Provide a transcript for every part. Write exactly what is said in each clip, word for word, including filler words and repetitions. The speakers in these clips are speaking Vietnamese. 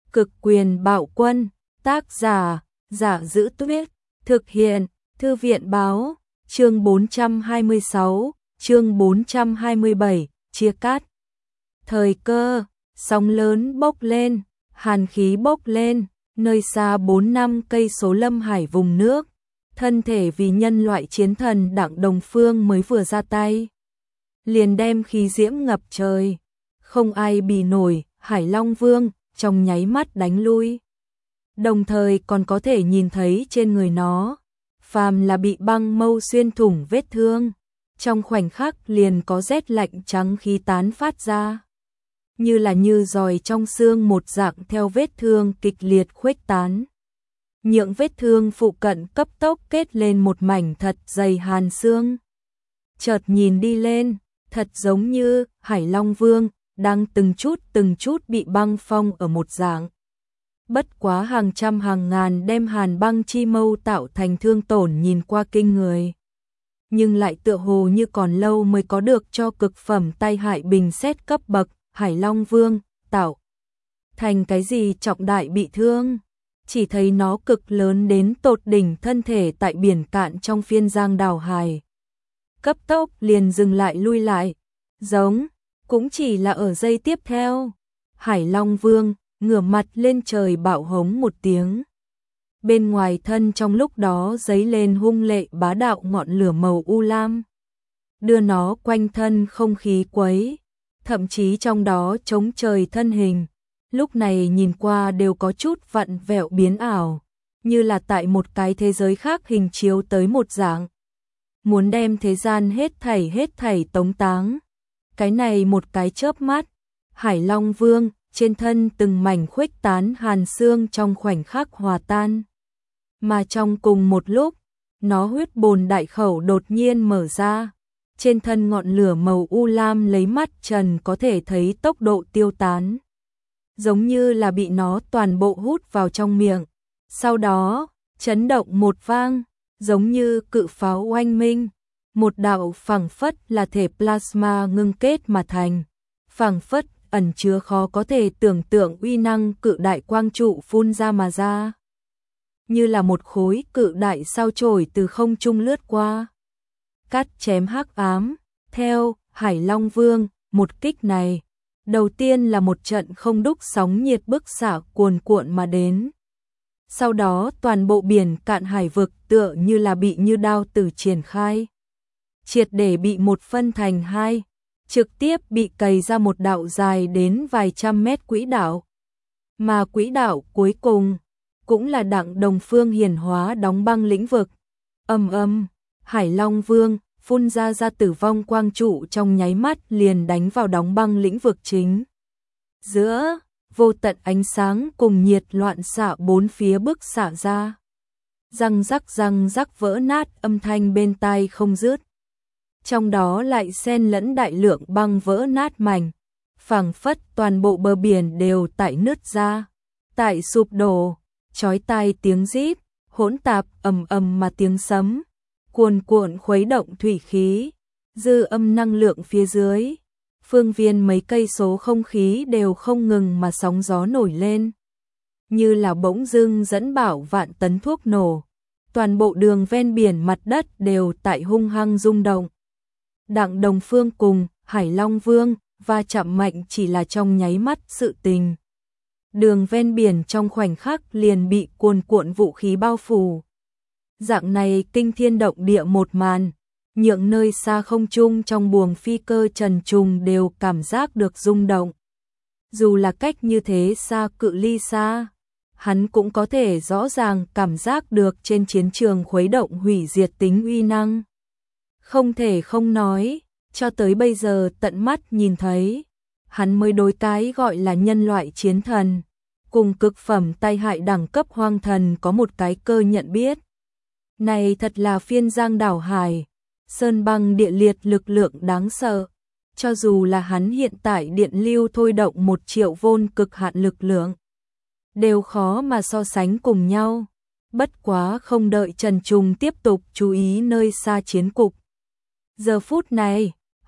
Cực quyền bạo quân, tác giả, Giả Giữ Tuyết, thực hiện, Thư viện báo, chương bốn trăm hai mươi sáu, chương bốn trăm hai mươi bảy, chia cắt. Thời cơ, sóng lớn bốc lên, hàn khí bốc lên, nơi xa bốn năm cây số lâm hải vùng nước, thân thể vì nhân loại chiến thần Đặng Đồng Phương mới vừa ra tay, liền đem khí diễm ngập trời, không ai bì nổi, Hải Long Vương trong nháy mắt đánh lui. Đồng thời còn có thể nhìn thấy trên người nó, phàm là bị băng mâu xuyên thủng vết thương, trong khoảnh khắc liền có rét lạnh trắng khí tán phát ra, như là như giòi trong xương một dạng theo vết thương kịch liệt khuếch tán. Những vết thương phụ cận cấp tốc kết lên một mảnh thật dày hàn xương. Chợt nhìn đi lên, thật giống như Hải Long Vương đang từng chút từng chút bị băng phong ở một dạng. Bất quá hàng trăm hàng ngàn đem hàn băng chi mâu tạo thành thương tổn nhìn qua kinh người, nhưng lại tựa hồ như còn lâu mới có được cho cực phẩm tai hại bình xét cấp bậc. Hải Long Vương tạo thành cái gì trọng đại bị thương, chỉ thấy nó cực lớn đến tột đỉnh thân thể tại biển cạn trong phiên giang đảo hải, cấp tốc liền dừng lại lui lại, giống cũng chỉ là ở giây tiếp theo, Hải Long Vương ngửa mặt lên trời bạo hống một tiếng. Bên ngoài thân trong lúc đó giấy lên hung lệ bá đạo ngọn lửa màu u lam, đưa nó quanh thân không khí quấy, thậm chí trong đó chống trời thân hình, lúc này nhìn qua đều có chút vặn vẹo biến ảo, như là tại một cái thế giới khác hình chiếu tới một dạng. Muốn đem thế gian hết thảy hết thảy tống táng. Cái này một cái chớp mắt, Hải Long Vương trên thân từng mảnh khuếch tán hàn xương trong khoảnh khắc hòa tan. Mà trong cùng một lúc, nó huyết bồn đại khẩu đột nhiên mở ra, trên thân ngọn lửa màu u lam lấy mắt trần có thể thấy tốc độ tiêu tán, giống như là bị nó toàn bộ hút vào trong miệng. Sau đó, chấn động một vang, giống như cự pháo oanh minh, một đạo phảng phất là thể plasma ngưng kết mà thành, phảng phất ẩn chứa khó có thể tưởng tượng uy năng cự đại quang trụ phun ra mà ra, như là một khối cự đại sao chổi từ không trung lướt qua, cắt chém hắc ám. Theo Hải Long Vương một kích này, đầu tiên là một trận không đúc sóng nhiệt bức xạ cuồn cuộn mà đến, sau đó toàn bộ biển cạn hải vực tựa như là bị như đao tử triển khai, triệt để bị một phân thành hai, trực tiếp bị cày ra một đạo dài đến vài trăm mét quỹ đạo. Mà quỹ đạo cuối cùng cũng là Đặng Đồng Phương hiển hóa đóng băng lĩnh vực. Ầm ầm, Hải Long Vương phun ra ra tử vong quang trụ trong nháy mắt liền đánh vào đóng băng lĩnh vực chính. Giữa vô tận ánh sáng cùng nhiệt loạn xạ bốn phía bức xạ ra, răng rắc răng rắc vỡ nát âm thanh bên tai không dứt. Trong đó lại xen lẫn đại lượng băng vỡ nát mảnh, phảng phất toàn bộ bờ biển đều tại nứt ra, tại sụp đổ, chói tai tiếng rít, hỗn tạp ầm ầm mà tiếng sấm, cuồn cuộn khuấy động thủy khí, dư âm năng lượng phía dưới, phương viên mấy cây số không khí đều không ngừng mà sóng gió nổi lên, như là bỗng dưng dẫn bảo vạn tấn thuốc nổ, toàn bộ đường ven biển mặt đất đều tại hung hăng rung động. Đặng Đồng Phương cùng Hải Long Vương va chạm mạnh chỉ là trong nháy mắt sự tình. Đường ven biển trong khoảnh khắc liền bị cuồn cuộn vũ khí bao phủ. Dạng này kinh thiên động địa một màn, nhượng nơi xa không trung trong buồng phi cơ trần trùng đều cảm giác được rung động. Dù là cách như thế xa cự ly xa, hắn cũng có thể rõ ràng cảm giác được trên chiến trường khuấy động hủy diệt tính uy năng. Không thể không nói, cho tới bây giờ tận mắt nhìn thấy, hắn mới đối cái gọi là nhân loại chiến thần, cùng cực phẩm tai hại đẳng cấp hoang thần có một cái cơ nhận biết. Này thật là phiên giang đảo hải, sơn băng địa liệt lực lượng đáng sợ, cho dù là hắn hiện tại điện lưu thôi động một triệu vôn cực hạn lực lượng, đều khó mà so sánh cùng nhau. Bất quá không đợi Trần Trùng tiếp tục chú ý nơi xa chiến cục. Giờ phút này,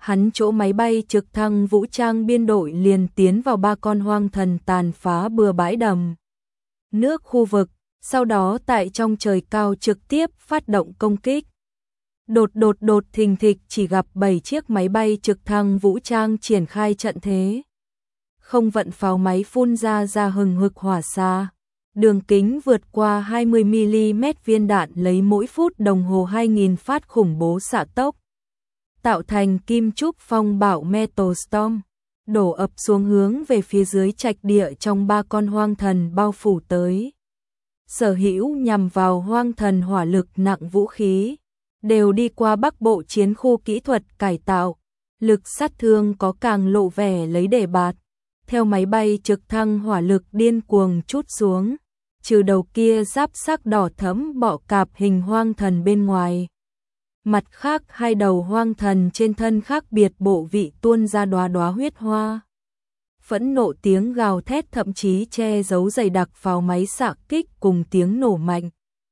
hắn chỗ máy bay trực thăng vũ trang biên đội liền tiến vào ba con hoang thần tàn phá bừa bãi đầm nước khu vực, sau đó tại trong trời cao trực tiếp phát động công kích. Đột đột đột thình thịch chỉ gặp bảy chiếc máy bay trực thăng vũ trang triển khai trận thế. Không vận pháo máy phun ra ra hừng hực hỏa xa. Đường kính vượt qua hai mươi mi-li-mét viên đạn lấy mỗi phút đồng hồ hai nghìn phát khủng bố xạ tốc. Tạo thành kim trúc phong bạo Metal Storm, đổ ập xuống hướng về phía dưới trạch địa trong ba con hoang thần bao phủ tới. Sở hữu nhằm vào hoang thần hỏa lực nặng vũ khí, đều đi qua Bắc Bộ chiến khu kỹ thuật cải tạo, lực sát thương có càng lộ vẻ lấy để bạt. Theo máy bay trực thăng hỏa lực điên cuồng trút xuống, trừ đầu kia giáp sắc đỏ thẫm bọ cạp hình hoang thần bên ngoài. Mặt khác hai đầu hoang thần trên thân khác biệt bộ vị tuôn ra đóa đóa huyết hoa. Phẫn nộ tiếng gào thét thậm chí che giấu dày đặc pháo máy xạ kích cùng tiếng nổ mạnh.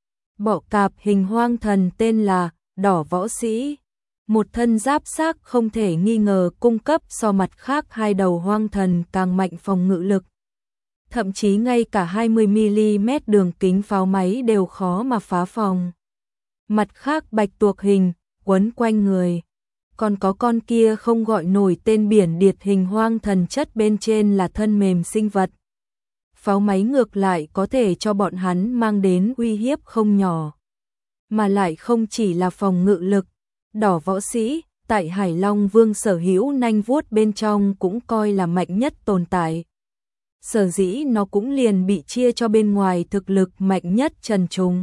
Bọ cạp hình hoang thần tên là Đỏ Võ Sĩ. Một thân giáp xác không thể nghi ngờ cung cấp so mặt khác hai đầu hoang thần càng mạnh phòng ngự lực. Thậm chí ngay cả hai mươi mi-li-mét đường kính pháo máy đều khó mà phá phòng. Mặt khác bạch tuộc hình, quấn quanh người. Còn có con kia không gọi nổi tên biển điệt hình hoang thần chất bên trên là thân mềm sinh vật. Pháo máy ngược lại có thể cho bọn hắn mang đến uy hiếp không nhỏ. Mà lại không chỉ là phòng ngự lực. Đỏ Võ Sĩ, tại Hải Long Vương sở hữu nanh vuốt bên trong cũng coi là mạnh nhất tồn tại. Sở dĩ nó cũng liền bị chia cho bên ngoài thực lực mạnh nhất Trần Trùng.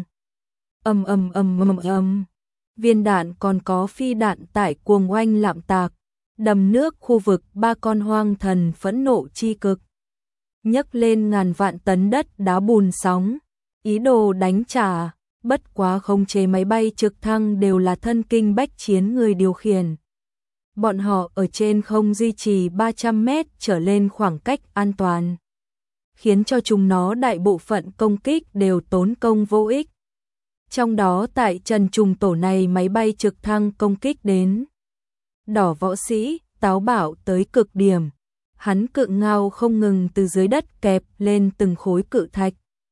Ầm ầm ầm ầm ầm. Viên đạn còn có phi đạn tại cuồng oanh lạm tạc, đầm nước khu vực ba con hoang thần phẫn nộ chi cực. Nhấc lên ngàn vạn tấn đất đá bùn sóng, ý đồ đánh trả. Bất quá không chế máy bay trực thăng đều là thân kinh bách chiến người điều khiển. Bọn họ ở trên không duy trì ba trăm mét trở lên khoảng cách an toàn, khiến cho chúng nó đại bộ phận công kích đều tốn công vô ích. Trong đó tại Trần Trùng tổ này máy bay trực thăng công kích đến. Đỏ Võ Sĩ, táo bạo tới cực điểm. Hắn cự ngao không ngừng từ dưới đất kẹp lên từng khối cự thạch.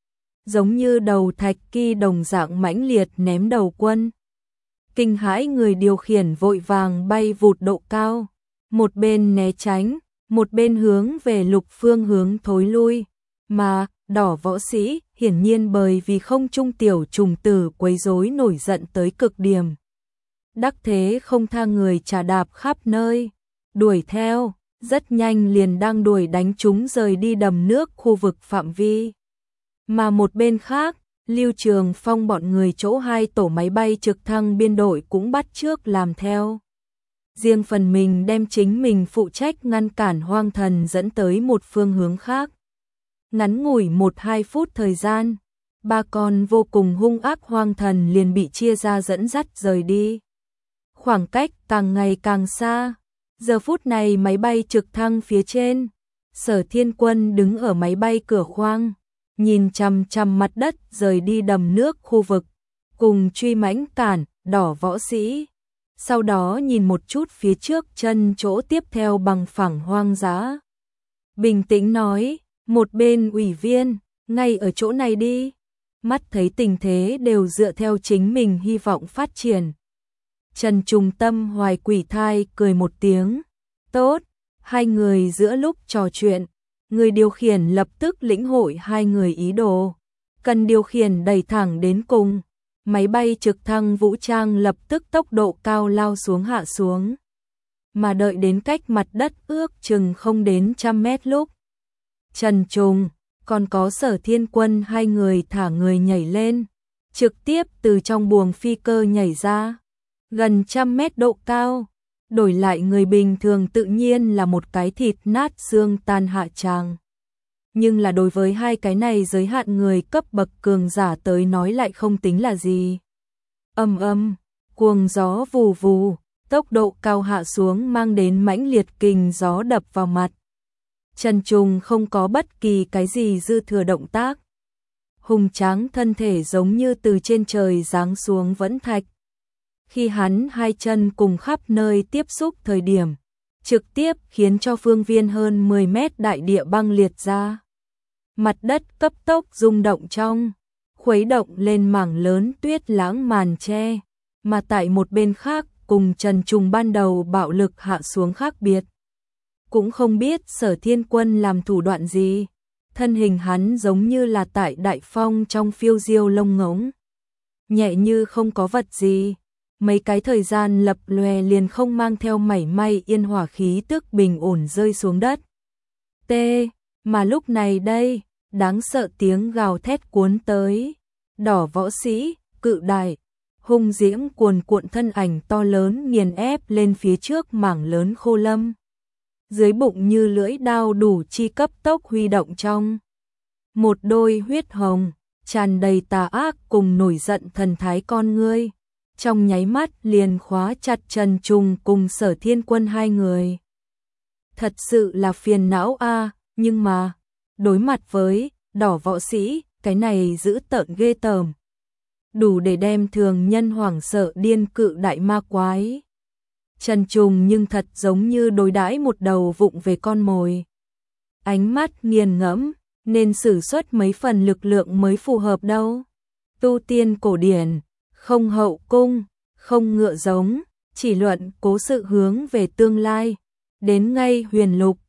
Giống như đầu thạch kỳ đồng dạng mãnh liệt ném đầu quân. Kinh hãi người điều khiển vội vàng bay vụt độ cao. Một bên né tránh, một bên hướng về lục phương hướng thối lui. Mà, Đỏ Võ Sĩ, hiển nhiên bởi vì không trung tiểu trùng tử quấy rối nổi giận tới cực điểm. Đắc thế không tha người trà đạp khắp nơi. Đuổi theo, rất nhanh liền đang đuổi đánh chúng rời đi đầm nước khu vực phạm vi. Mà một bên khác, Lưu Trường Phong bọn người chỗ hai tổ máy bay trực thăng biên đội cũng bắt chước làm theo. Riêng phần mình đem chính mình phụ trách ngăn cản hoang thần dẫn tới một phương hướng khác. Ngắn ngủi một hai phút thời gian, ba con vô cùng hung ác hoang thần liền bị chia ra dẫn dắt rời đi. Khoảng cách càng ngày càng xa, giờ phút này máy bay trực thăng phía trên, Sở Thiên Quân đứng ở máy bay cửa khoang, nhìn chằm chằm mặt đất rời đi đầm nước khu vực, cùng truy mãnh cản, Đỏ Võ Sĩ. Sau đó nhìn một chút phía trước chân chỗ tiếp theo bằng phẳng hoang dã. Bình tĩnh nói, một bên ủy viên, ngay ở chỗ này đi. Mắt thấy tình thế đều dựa theo chính mình hy vọng phát triển. Trần Trùng tâm hoài quỷ thai cười một tiếng. Tốt, hai người giữa lúc trò chuyện, người điều khiển lập tức lĩnh hội hai người ý đồ. Cần điều khiển đẩy thẳng đến cùng. Máy bay trực thăng vũ trang lập tức tốc độ cao lao xuống hạ xuống. Mà đợi đến cách mặt đất ước chừng không đến trăm mét lúc. Trần Trùng, còn có Sở Thiên Quân hai người thả người nhảy lên. Trực tiếp từ trong buồng phi cơ nhảy ra. Gần trăm mét độ cao. Đổi lại người bình thường tự nhiên là một cái thịt nát xương tan hạ tràng. Nhưng là đối với hai cái này giới hạn người cấp bậc cường giả tới nói lại không tính là gì. Âm âm, cuồng gió vù vù, tốc độ cao hạ xuống mang đến mãnh liệt kình gió đập vào mặt. Trần Trùng không có bất kỳ cái gì dư thừa động tác. Hùng tráng thân thể giống như từ trên trời giáng xuống vẫn thạch. Khi hắn hai chân cùng khắp nơi tiếp xúc thời điểm, trực tiếp khiến cho phương viên hơn mười mét đại địa băng liệt ra. Mặt đất cấp tốc rung động trong, khuấy động lên mảng lớn tuyết lãng màn che, mà tại một bên khác cùng Trần Trùng ban đầu bạo lực hạ xuống khác biệt. Cũng không biết Sở Thiên Quân làm thủ đoạn gì, thân hình hắn giống như là tại đại phong trong phiêu diêu lông ngỗng, nhẹ như không có vật gì, mấy cái thời gian lập lòe liền không mang theo mảy may yên hỏa khí tức bình ổn rơi xuống đất. T, mà lúc này đây, đáng sợ tiếng gào thét cuốn tới, đỏ võ sĩ, cự đại, hung diễm cuồn cuộn thân ảnh to lớn nghiền ép lên phía trước mảng lớn khô lâm. Dưới bụng như lưỡi đao đủ chi cấp tốc huy động trong. Một đôi huyết hồng, tràn đầy tà ác cùng nổi giận thần thái con ngươi. Trong nháy mắt liền khóa chặt Trần Trùng cùng Sở Thiên Quân hai người. Thật sự là phiền não a, nhưng mà, đối mặt với đỏ võ sĩ, cái này dữ tợn ghê tởm. Đủ để đem thường nhân hoảng sợ điên cự đại ma quái. Trần Trùng nhưng thật giống như đối đãi một đầu vụng về con mồi. Ánh mắt nghiền ngẫm, nên sử xuất mấy phần lực lượng mới phù hợp đâu. Tu tiên cổ điển, không hậu cung, không ngựa giống, chỉ luận cố sự hướng về tương lai. Đến ngay huyền lục,